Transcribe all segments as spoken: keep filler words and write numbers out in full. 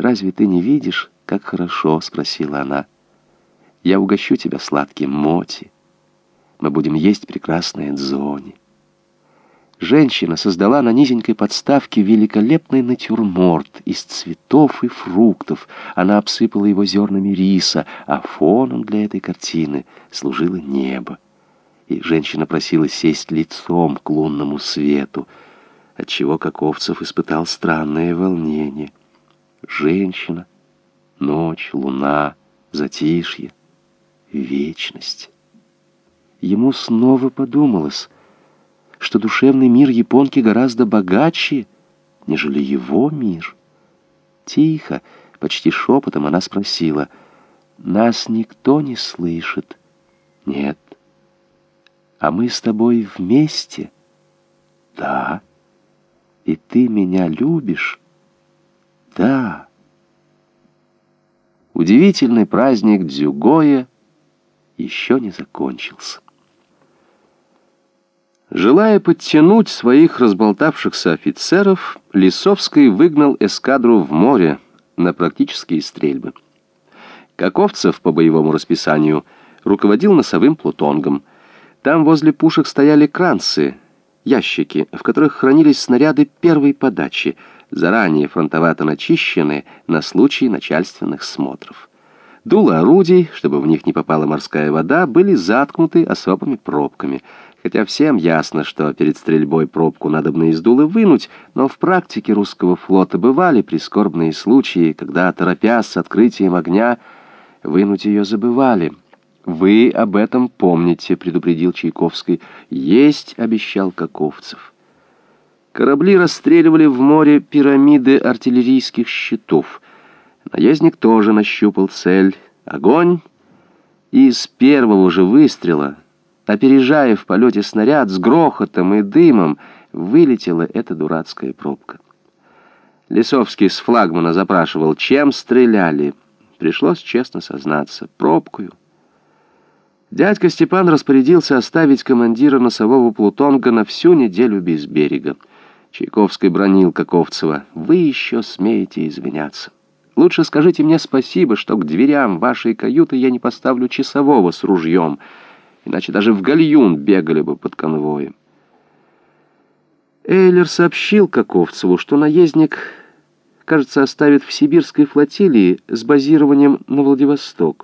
«Разве ты не видишь, как хорошо?» — спросила она. «Я угощу тебя сладким моти. Мы будем есть прекрасное дзони». Женщина создала на низенькой подставке великолепный натюрморт из цветов и фруктов. Она обсыпала его зернами риса, а фоном для этой картины служило небо. И женщина просила сесть лицом к лунному свету, отчего Каковцев испытал странное волнение. Женщина, ночь, луна, затишье, вечность. Ему снова подумалось, что душевный мир японки гораздо богаче, нежели его мир. Тихо, почти шепотом она спросила: «Нас никто не слышит?» «Нет». «А мы с тобой вместе?» «Да». «И ты меня любишь?» «Да». Удивительный праздник Дзюгоя еще не закончился. Желая подтянуть своих разболтавшихся офицеров, Лисовский выгнал эскадру в море на практические стрельбы. Каковцев по боевому расписанию руководил носовым плутонгом. Там возле пушек стояли кранцы, ящики, в которых хранились снаряды первой подачи, заранее фронтовато начищенные на случай начальственных смотров. Дула орудий, чтобы в них не попала морская вода, были заткнуты особыми пробками. Хотя всем ясно, что перед стрельбой пробку надобно из дула вынуть, но в практике русского флота бывали прискорбные случаи, когда, торопясь с открытием огня, вынуть ее забывали. «Вы об этом помните», — предупредил Чайковский. «Есть», — обещал Каковцев. Корабли расстреливали в море пирамиды артиллерийских щитов. Наездник тоже нащупал цель. Огонь! И с первого же выстрела, опережая в полете снаряд, с грохотом и дымом вылетела эта дурацкая пробка. Лисовский с флагмана запрашивал, чем стреляли. Пришлось честно сознаться: пробкою. Дядька Степан распорядился оставить командира носового плутонга на всю неделю без берега. Чайковский бранил Каковцева: «Вы еще смеете извиняться. Лучше скажите мне спасибо, что к дверям вашей каюты я не поставлю часового с ружьем, иначе даже в гальюн бегали бы под конвоем». Эйлер сообщил Каковцеву, что наездник, кажется, оставит в сибирской флотилии с базированием на Владивосток.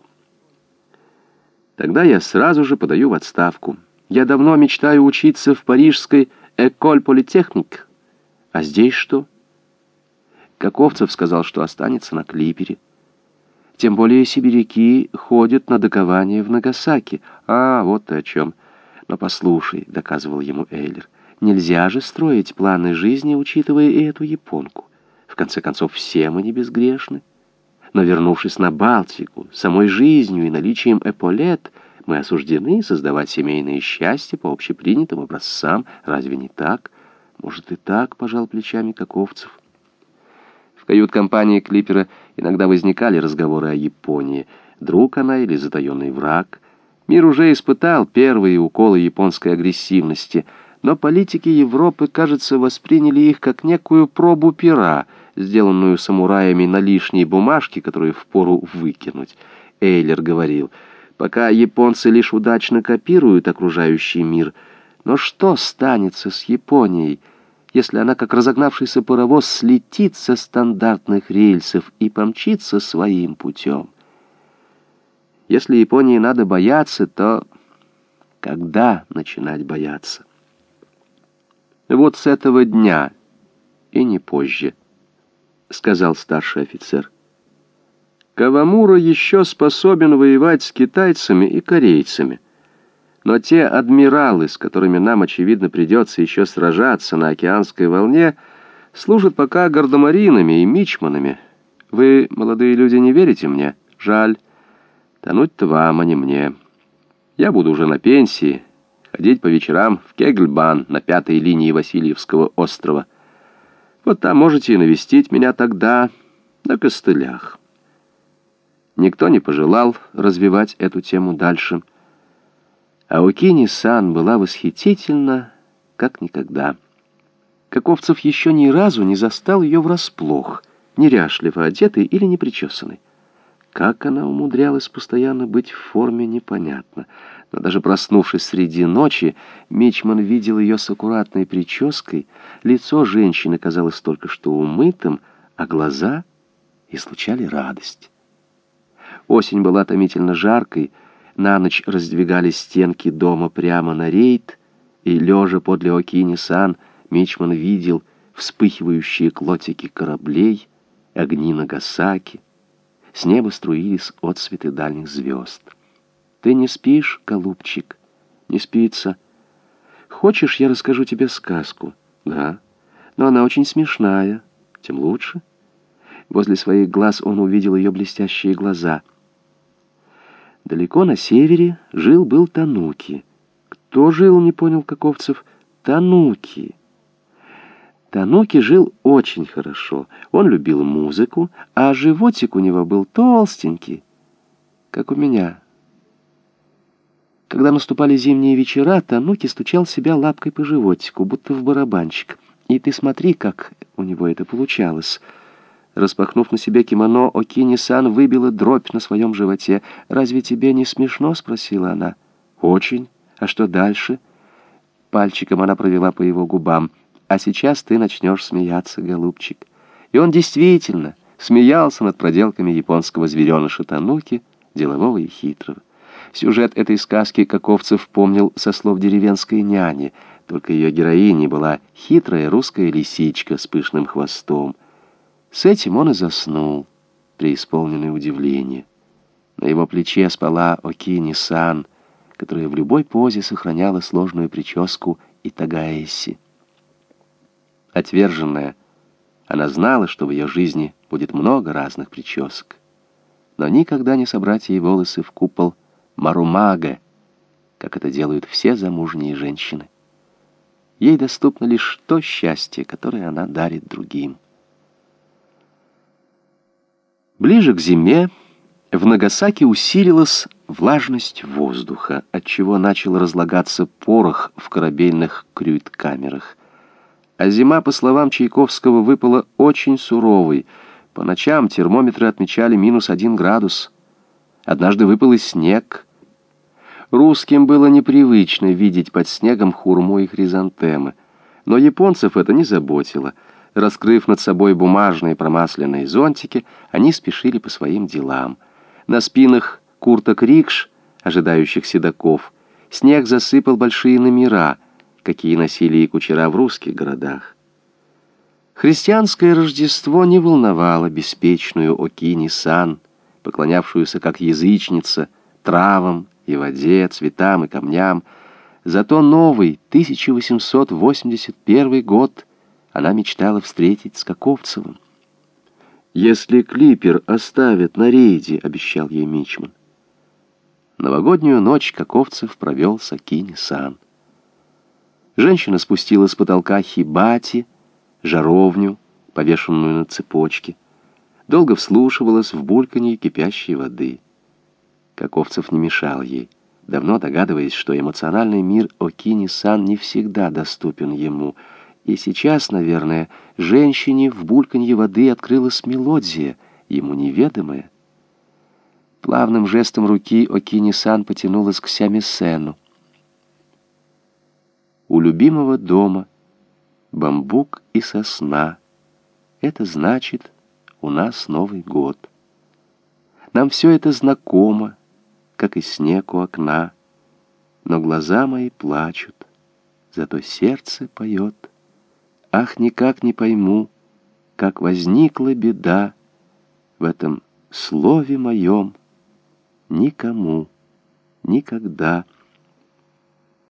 «Тогда я сразу же подаю в отставку. Я давно мечтаю учиться в парижской École Polytechnique. А здесь что?» Каковцев сказал, что останется на клипере. Тем более сибиряки ходят на докование в Нагасаки. «А, вот ты о чем. Но послушай», — доказывал ему Эйлер, — «нельзя же строить планы жизни, учитывая и эту японку. В конце концов, все мы не безгрешны. Но, вернувшись на Балтику, самой жизнью и наличием эполет, мы осуждены создавать семейное счастье по общепринятым образцам. Разве не так?» «Может, и так», — пожал плечами Каковцев. В кают-компании клипера иногда возникали разговоры о Японии. Друг она или затаенный враг? Мир уже испытал первые уколы японской агрессивности, но политики Европы, кажется, восприняли их как некую пробу пера, сделанную самураями на лишней бумажке, которую впору выкинуть. Эйлер говорил: «Пока японцы лишь удачно копируют окружающий мир, но что станется с Японией, если она, как разогнавшийся паровоз, слетит со стандартных рельсов и помчится своим путем? Если Японии надо бояться, то когда начинать бояться?» «Вот с этого дня, и не позже», — сказал старший офицер. «Кавамура еще способен воевать с китайцами и корейцами. Но те адмиралы, с которыми нам, очевидно, придется еще сражаться на океанской волне, служат пока гардемаринами и мичманами. Вы, молодые люди, не верите мне? Жаль. Тонуть-то вам, а не мне. Я буду уже на пенсии, ходить по вечерам в Кегльбан на пятой линии Васильевского острова. Вот там можете и навестить меня тогда на костылях». Никто не пожелал развивать эту тему дальше. Аокини-сан была восхитительна, как никогда. Каковцев еще ни разу не застал ее врасплох, неряшливо одетый или непричесанный. Как она умудрялась постоянно быть в форме, непонятно. Но даже проснувшись среди ночи, Мичман видел ее с аккуратной прической, лицо женщины казалось только что умытым, а глаза излучали радость. Осень была томительно жаркой, на ночь раздвигали стенки дома прямо на рейд, и, лежа подле Окини-сан, Мичман видел вспыхивающие клотики кораблей, огни Нагасаки. С неба струились отсветы дальних звезд. «Ты не спишь, голубчик?» «Не спится». «Хочешь, я расскажу тебе сказку?» «Да, но она очень смешная. Тем лучше». Возле своих глаз он увидел ее блестящие глаза. Далеко на севере жил-был Тануки. Кто жил, не понял Каковцев. Тануки. Тануки жил очень хорошо. Он любил музыку, а животик у него был толстенький, как у меня. Когда наступали зимние вечера, Тануки стучал себя лапкой по животику, будто в барабанчик. И ты смотри, как у него это получалось. Распахнув на себе кимоно, Окини-сан выбила дробь на своем животе. «Разве тебе не смешно?» — спросила она. «Очень. А что дальше?» Пальчиком она провела по его губам. «А сейчас ты начнешь смеяться, голубчик». И он действительно смеялся над проделками японского звереныша Тануки, делового и хитрого. Сюжет этой сказки Каковцев помнил со слов деревенской няни, только ее героиней была хитрая русская лисичка с пышным хвостом. С этим он и заснул, преисполненный удивления. На его плече спала Окини-сан, которая в любой позе сохраняла сложную прическу итагаэси. Отверженная, она знала, что в ее жизни будет много разных причесок, но никогда не собрать ей волосы в купол марумага, как это делают все замужние женщины. Ей доступно лишь то счастье, которое она дарит другим. Ближе к зиме в Нагасаки усилилась влажность воздуха, отчего начал разлагаться порох в корабельных крюит-камерах. А зима, по словам Чайковского, выпала очень суровой. По ночам термометры отмечали минус один градус. Однажды выпал и снег. Русским было непривычно видеть под снегом хурму и хризантемы. Но японцев это не заботило. Раскрыв над собой бумажные промасленные зонтики, они спешили по своим делам. На спинах курток-рикш, ожидающих седаков, снег засыпал большие номера, какие носили и кучера в русских городах. Христианское Рождество не волновало беспечную Окини-сан, поклонявшуюся как язычница травам и воде, цветам и камням. Зато новый тысяча восемьсот восемьдесят первый год она мечтала встретить с Каковцевым. «Если клипер оставят на рейде», — обещал ей Мичман. Новогоднюю ночь Каковцев провел с Окини-сан. Женщина спустила с потолка хибати, жаровню, повешенную на цепочке. Долго вслушивалась в бульканье кипящей воды. Каковцев не мешал ей, давно догадываясь, что эмоциональный мир Окини-сан не всегда доступен ему. И сейчас, наверное, женщине в бульканье воды открылась мелодия, ему неведомая. Плавным жестом руки Окини-сан потянулась к сямисену. У любимого дома бамбук и сосна. Это значит, у нас Новый год. Нам все это знакомо, как и снег у окна. Но глаза мои плачут, зато сердце поет. Ах, никак не пойму, как возникла беда в этом слове моем. Никому, никогда.